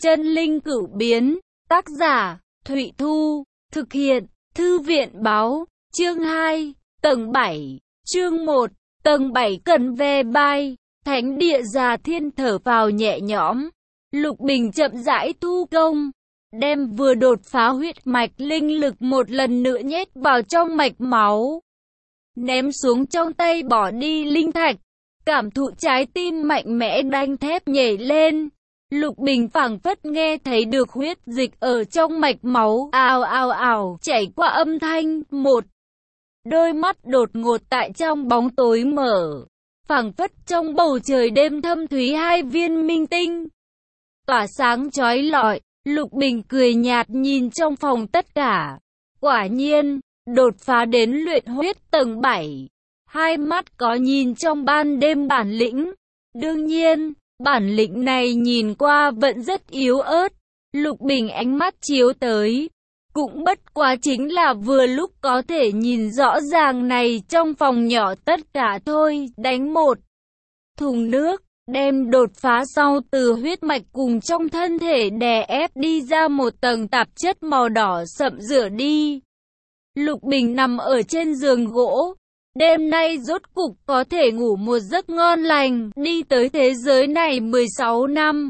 Chân linh cửu biến, tác giả, Thụy Thu, thực hiện, Thư viện báo, chương 2, tầng 7, chương 1, tầng 7 cần ve bay, thánh địa già thiên thở vào nhẹ nhõm, Lục Bình chậm rãi thu công, đem vừa đột phá huyết mạch linh lực một lần nữa nhét vào trong mạch máu, ném xuống trong tay bỏ đi linh thạch, cảm thụ trái tim mạnh mẽ đanh thép nhảy lên. Lục Bình phảng phất nghe thấy được huyết dịch ở trong mạch máu ào ào ào chảy qua âm thanh. Một đôi mắt đột ngột tại trong bóng tối mở, phảng phất trong bầu trời đêm thâm thúy hai viên minh tinh tỏa sáng chói lọi. Lục Bình cười nhạt nhìn trong phòng tất cả, quả nhiên đột phá đến luyện huyết tầng 7, hai mắt có nhìn trong ban đêm bản lĩnh. Đương nhiên bản lĩnh này nhìn qua vẫn rất yếu ớt. Lục Bình ánh mắt chiếu tới, cũng bất quá chính là vừa lúc có thể nhìn rõ ràng này trong phòng nhỏ tất cả thôi. Đánh một thùng nước, đem đột phá sau từ huyết mạch cùng trong thân thể đè ép đi ra một tầng tạp chất màu đỏ sậm rửa đi. Lục Bình nằm ở trên giường gỗ. Đêm nay rốt cục có thể ngủ một giấc ngon lành. Đi tới thế giới này 16 năm,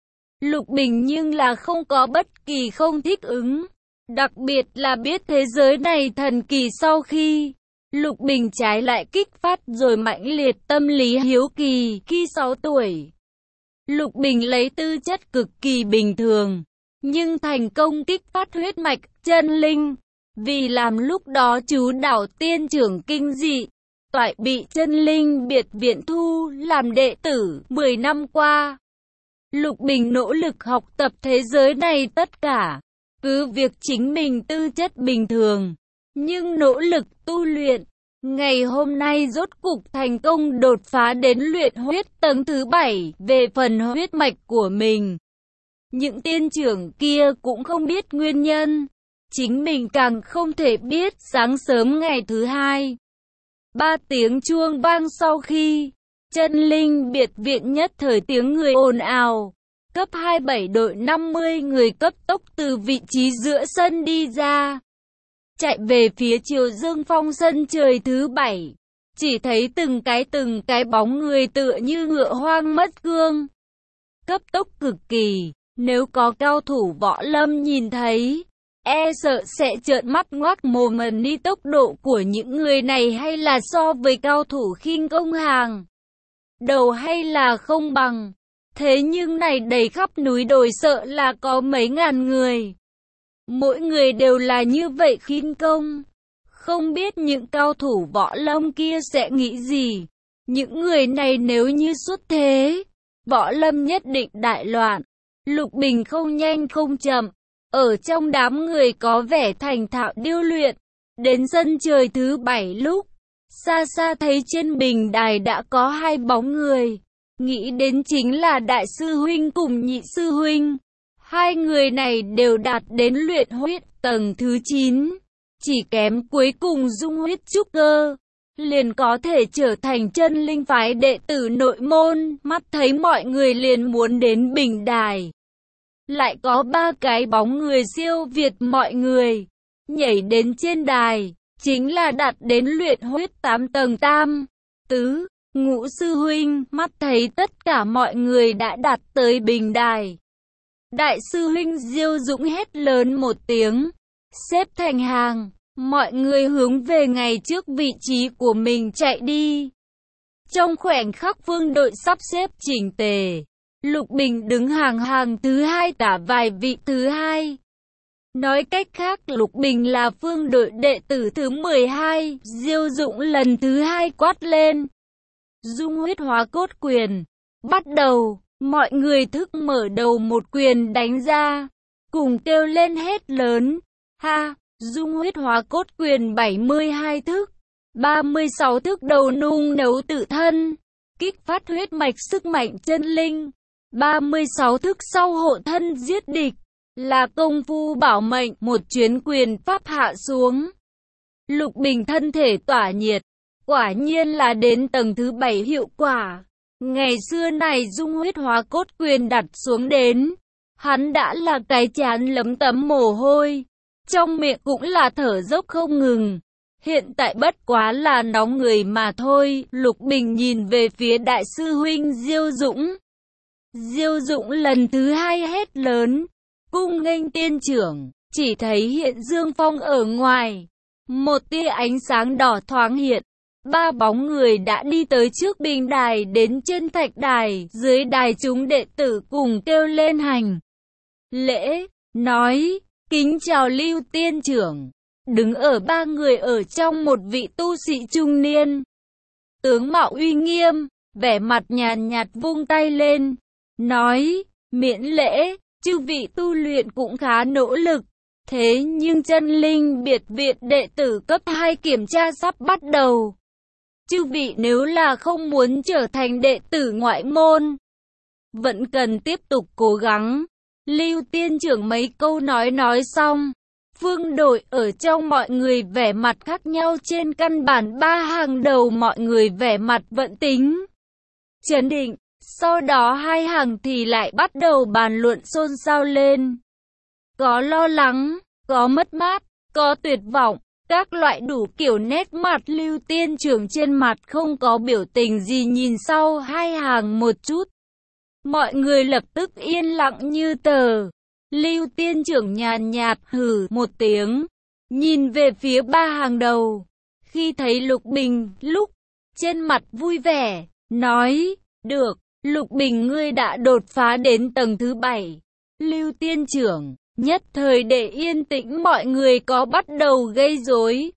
Lục Bình nhưng là không có bất kỳ không thích ứng. Đặc biệt là biết thế giới này thần kỳ sau khi Lục Bình trái lại kích phát rồi mãnh liệt tâm lý hiếu kỳ. Khi 6 tuổi, Lục Bình lấy tư chất cực kỳ bình thường, nhưng thành công kích phát huyết mạch chân linh. Vì làm lúc đó chú đảo tiên trưởng kinh dị, toại bị chân linh biệt viện thu làm đệ tử. 10 năm qua, Lục Bình nỗ lực học tập thế giới này tất cả. Cứ việc chính mình tư chất bình thường, nhưng nỗ lực tu luyện. Ngày hôm nay rốt cục thành công đột phá đến luyện huyết tầng thứ 7. Về phần huyết mạch của mình, những tiên trưởng kia cũng không biết nguyên nhân, chính mình càng không thể biết. Sáng sớm ngày thứ 2, 3 tiếng chuông vang sau khi chân linh biệt viện nhất thời tiếng người ồn ào. Cấp 27 đội 50 người cấp tốc từ vị trí giữa sân đi ra, chạy về phía Triều Dương Phong sân trời thứ 7. Chỉ thấy từng cái bóng người tựa như ngựa hoang mất cương, cấp tốc cực kỳ. Nếu có cao thủ võ lâm nhìn thấy, e sợ sẽ trợn mắt ngoác mồm. Đi tốc độ của những người này hay là so với cao thủ khinh công hàng đầu hay là không bằng. Thế nhưng này đầy khắp núi đồi sợ là có mấy ngàn người, mỗi người đều là như vậy khinh công. Không biết những cao thủ võ lâm kia sẽ nghĩ gì. Những người này nếu như xuất thế, võ lâm nhất định đại loạn. Lục Bình không nhanh không chậm, ở trong đám người có vẻ thành thạo điêu luyện. Đến sân trời thứ 7 lúc, xa xa thấy trên bình đài đã có hai bóng người. Nghĩ đến chính là đại sư huynh cùng nhị sư huynh. Hai người này đều đạt đến luyện huyết tầng thứ 9. Chỉ kém cuối cùng dung huyết trúc cơ, liền có thể trở thành chân linh phái đệ tử nội môn. Mắt thấy mọi người liền muốn đến bình đài, lại có 3 cái bóng người siêu việt mọi người, nhảy đến trên đài, chính là đạt đến luyện huyết 8 tầng tam, tứ, ngũ sư huynh. Mắt thấy tất cả mọi người đã đạt tới bình đài, đại sư huynh Diêu Dũng hét lớn một tiếng, xếp thành hàng, mọi người hướng về ngày trước vị trí của mình chạy đi. Trong khoảnh khắc vương đội sắp xếp chỉnh tề, Lục Bình đứng hàng thứ 2 tả vài vị thứ 2. Nói cách khác, Lục Bình là phương đội đệ tử thứ 12. Diêu Dũng lần thứ 2 quát lên, dung huyết hóa cốt quyền, bắt đầu. Mọi người thức mở đầu một quyền đánh ra, cùng kêu lên hét lớn, ha, dung huyết hóa cốt quyền 72 thức, 36 thức đầu nung nấu tự thân, kích phát huyết mạch sức mạnh chân linh, 36 thức sau hộ thân giết địch, là công phu bảo mệnh. Một chuyến quyền pháp hạ xuống, Lục Bình thân thể tỏa nhiệt, quả nhiên là đến tầng thứ 7 hiệu quả. Ngày xưa này dung huyết hóa cốt quyền đặt xuống đến Hắn đã là cái trán lấm tấm mồ hôi, trong miệng cũng là thở dốc không ngừng. Hiện tại bất quá là nóng người mà thôi. Lục Bình nhìn về phía đại sư huynh Diêu Dũng. Diêu Dũng lần thứ hai hét lớn, cung nghênh tiên trưởng. Chỉ thấy hiện dương phong ở ngoài, một tia ánh sáng đỏ thoáng hiện. Ba bóng người đã đi tới trước bình đài đến chân thạch đài. Dưới đài chúng đệ tử cùng kêu lên hành lễ, nói kính chào Lưu tiên trưởng. Đứng ở ba người ở trong một vị tu sĩ trung niên, tướng mạo uy nghiêm, vẻ mặt nhàn nhạt vung tay lên, nói miễn lễ. Chư vị tu luyện cũng khá nỗ lực, thế nhưng chân linh biệt viện đệ tử cấp 2 kiểm tra sắp bắt đầu. Chư vị nếu là không muốn trở thành đệ tử ngoại môn, vẫn cần tiếp tục cố gắng. Lưu tiên trưởng mấy câu nói xong, phương đội ở trong mọi người vẻ mặt khác nhau. Trên căn bản ba hàng đầu mọi người vẻ mặt vận tính trấn định, sau đó hai hàng thì lại bắt đầu bàn luận xôn xao lên. Có lo lắng, có mất mát, có tuyệt vọng, các loại đủ kiểu nét mặt. Lưu tiên trưởng trên mặt không có biểu tình gì, nhìn sau hai hàng một chút, mọi người lập tức yên lặng như tờ. Lưu tiên trưởng nhàn nhạt hừ một tiếng, nhìn về phía ba hàng đầu. Khi thấy Lục Bình lúc trên mặt vui vẻ, nói, được, Lục Bình ngươi đã đột phá đến tầng thứ 7. Lưu tiên trưởng, nhất thời để yên tĩnh mọi người có bắt đầu gây rối.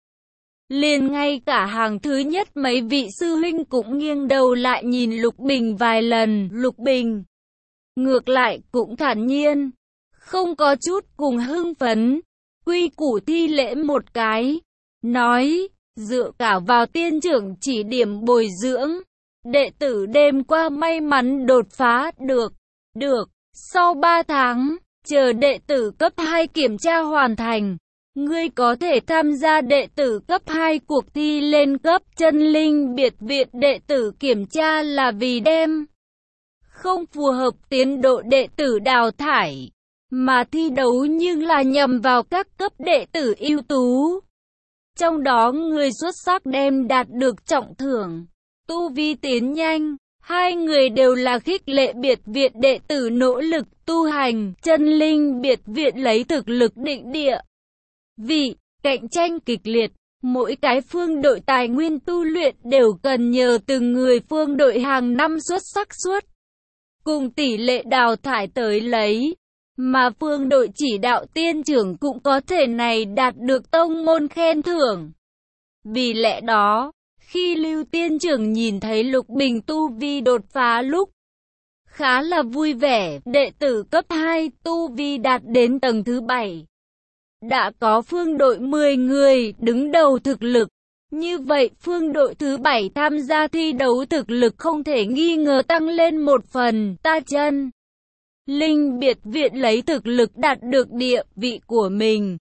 Liền ngay cả hàng thứ nhất mấy vị sư huynh cũng nghiêng đầu lại nhìn Lục Bình vài lần. Lục Bình ngược lại cũng thản nhiên, không có chút cùng hưng phấn, quy củ thi lễ một cái, nói, dựa cả vào tiên trưởng chỉ điểm bồi dưỡng, đệ tử đêm qua may mắn đột phá được, sau 3 tháng, chờ đệ tử cấp 2 kiểm tra hoàn thành, ngươi có thể tham gia đệ tử cấp 2 cuộc thi lên cấp chân linh biệt viện. Đệ tử kiểm tra là vì đem không phù hợp tiến độ đệ tử đào thải, mà thi đấu nhưng là nhằm vào các cấp đệ tử ưu tú. Trong đó người xuất sắc đem đạt được trọng thưởng, tu vi tiến nhanh. Hai người đều là khích lệ biệt viện đệ tử nỗ lực tu hành. Chân linh biệt viện lấy thực lực định địa vị, cạnh tranh kịch liệt. Mỗi cái phương đội tài nguyên tu luyện đều cần nhờ từng người phương đội hàng năm xuất sắc suốt cùng tỷ lệ đào thải tới lấy. Mà phương đội chỉ đạo tiên trưởng cũng có thể này đạt được tông môn khen thưởng. Vì lẽ đó, khi Lưu tiên trưởng nhìn thấy Lục Bình tu vi đột phá lúc, khá là vui vẻ. Đệ tử cấp 2 tu vi đạt đến tầng thứ 7. Đã có phương đội 10 người đứng đầu thực lực. Như vậy phương đội thứ 7 tham gia thi đấu thực lực không thể nghi ngờ tăng lên một phần. Ta chân linh biệt viện lấy thực lực đạt được địa vị của mình.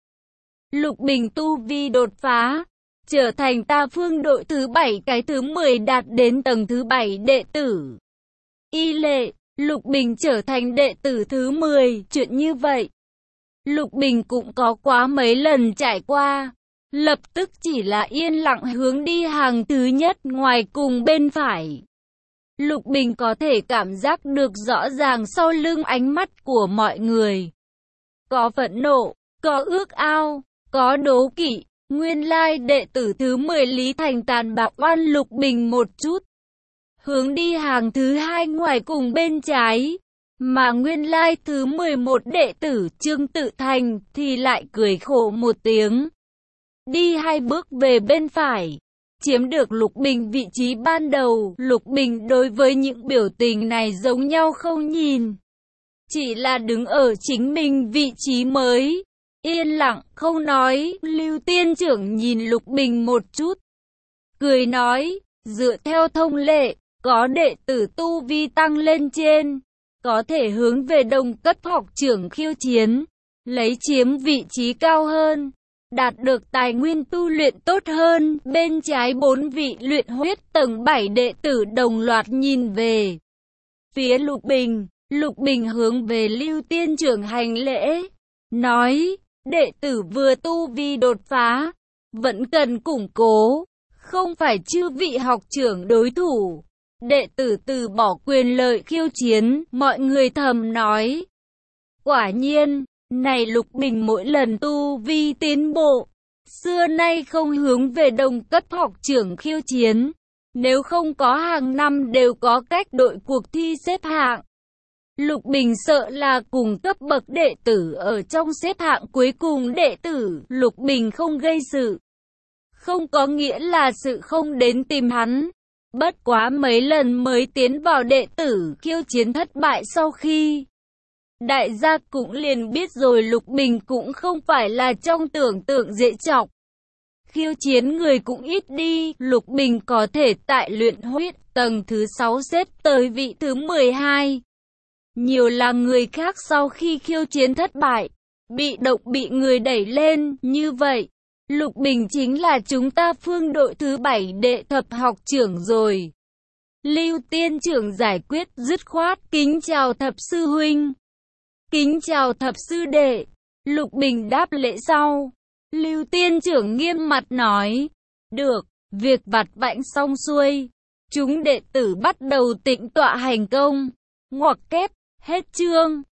Lục Bình tu vi đột phá, trở thành ta phương đội thứ 7 cái thứ 10 đạt đến tầng thứ 7 đệ tử. Y lệ, Lục Bình trở thành đệ tử thứ 10, chuyện như vậy Lục Bình cũng có quá mấy lần trải qua. Lập tức chỉ là yên lặng hướng đi hàng thứ nhất ngoài cùng bên phải. Lục Bình có thể cảm giác được rõ ràng sau lưng ánh mắt của mọi người. Có phẫn nộ, có ước ao, có đố kỵ. Nguyên lai đệ tử thứ 10 Lý Thành tàn bạo oan Lục Bình một chút. Hướng đi hàng thứ 2 ngoài cùng bên trái. Mà nguyên lai thứ 11 đệ tử Trương Tự Thành thì lại cười khổ một tiếng. Đi 2 bước về bên phải. Chiếm được Lục Bình vị trí ban đầu. Lục Bình đối với những biểu tình này giống nhau không nhìn. Chỉ là đứng ở chính mình vị trí mới. Yên lặng không nói. Lưu tiên trưởng nhìn Lục Bình một chút, cười nói, dựa theo thông lệ, có đệ tử tu vi tăng lên trên, có thể hướng về đồng cấp học trưởng khiêu chiến, lấy chiếm vị trí cao hơn, đạt được tài nguyên tu luyện tốt hơn. Bên trái 4 vị luyện huyết tầng 7 đệ tử đồng loạt nhìn về phía Lục Bình. Lục Bình hướng về Lưu Tiên Trưởng hành lễ, nói, đệ tử vừa tu vi đột phá, vẫn cần củng cố, không phải chư vị học trưởng đối thủ. Đệ tử từ bỏ quyền lợi khiêu chiến, mọi người thầm nói. Quả nhiên, này Lục Bình mỗi lần tu vi tiến bộ, xưa nay không hướng về đồng cấp học trưởng khiêu chiến. Nếu không có hàng năm đều có cách đội cuộc thi xếp hạng. Lục Bình sợ là cùng cấp bậc đệ tử ở trong xếp hạng cuối cùng đệ tử, Lục Bình không gây sự. Không có nghĩa là sự không đến tìm hắn. Bất quá mấy lần mới tiến vào đệ tử khiêu chiến thất bại sau khi. Đại gia cũng liền biết rồi Lục Bình cũng không phải là trong tưởng tượng dễ chọc. Khiêu chiến người cũng ít đi, Lục Bình có thể tại luyện huyết tầng thứ 6 xếp tới vị thứ 12. Nhiều là người khác sau khi khiêu chiến thất bại, bị động bị người đẩy lên, như vậy. Lục Bình chính là chúng ta phương đội thứ 7 đệ thập học trưởng rồi. Lưu Tiên Trưởng giải quyết dứt khoát, kính chào thập sư huynh. Kính chào thập sư đệ. Lục Bình đáp lễ sau. Lưu Tiên Trưởng nghiêm mặt nói. Được, việc vặt vãnh xong xuôi. Chúng đệ tử bắt đầu tĩnh tọa hành công. Ngoặc kép, hết chương.